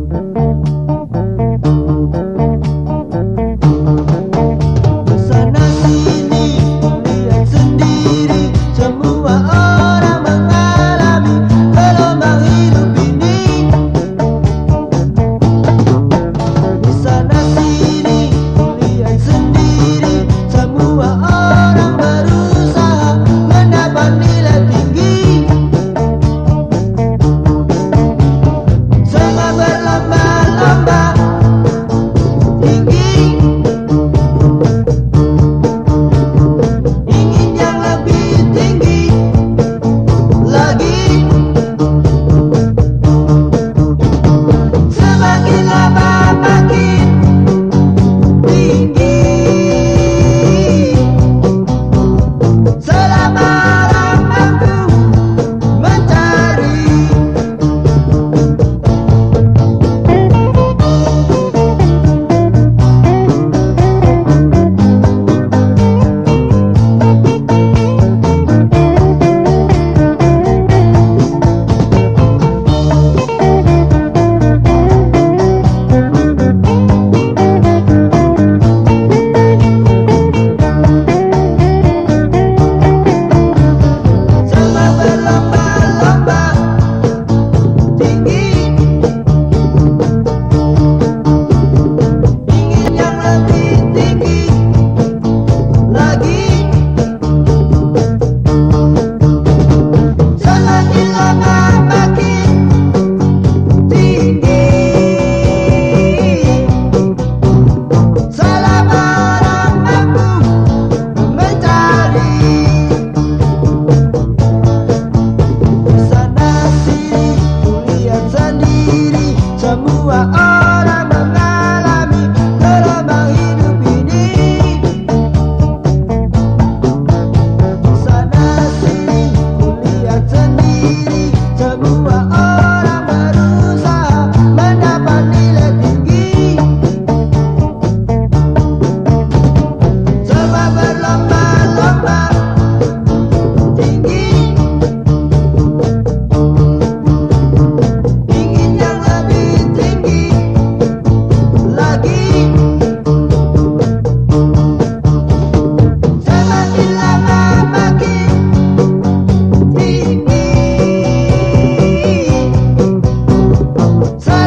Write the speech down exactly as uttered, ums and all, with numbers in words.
Sana sini lihat sendiri, semua orang mengalami gelombang hidup ini. Di sana sini lihat sendiri, semua orang berusaha mendapat nilai tinggi. Semua berlomba-lomba tinggi, ingin yang lebih tinggi lagi. Semakin lama makin tinggi, selama orang mampu mencari. Semua berlomba-lomba tinggi, ingin yang lebih tinggi lagi. Semakin lama makin tinggi, selama orang mampu mencari. Sana sini lihat sendiri, semua orang mengalami gelombang hidup ini. Sana sini lihat sendiri, semua orang berusaha mendapat nilai tinggi. Semua berlomba-lomba tinggi, ingin yang lebih tinggi lagi. Semakin lama makin tinggi,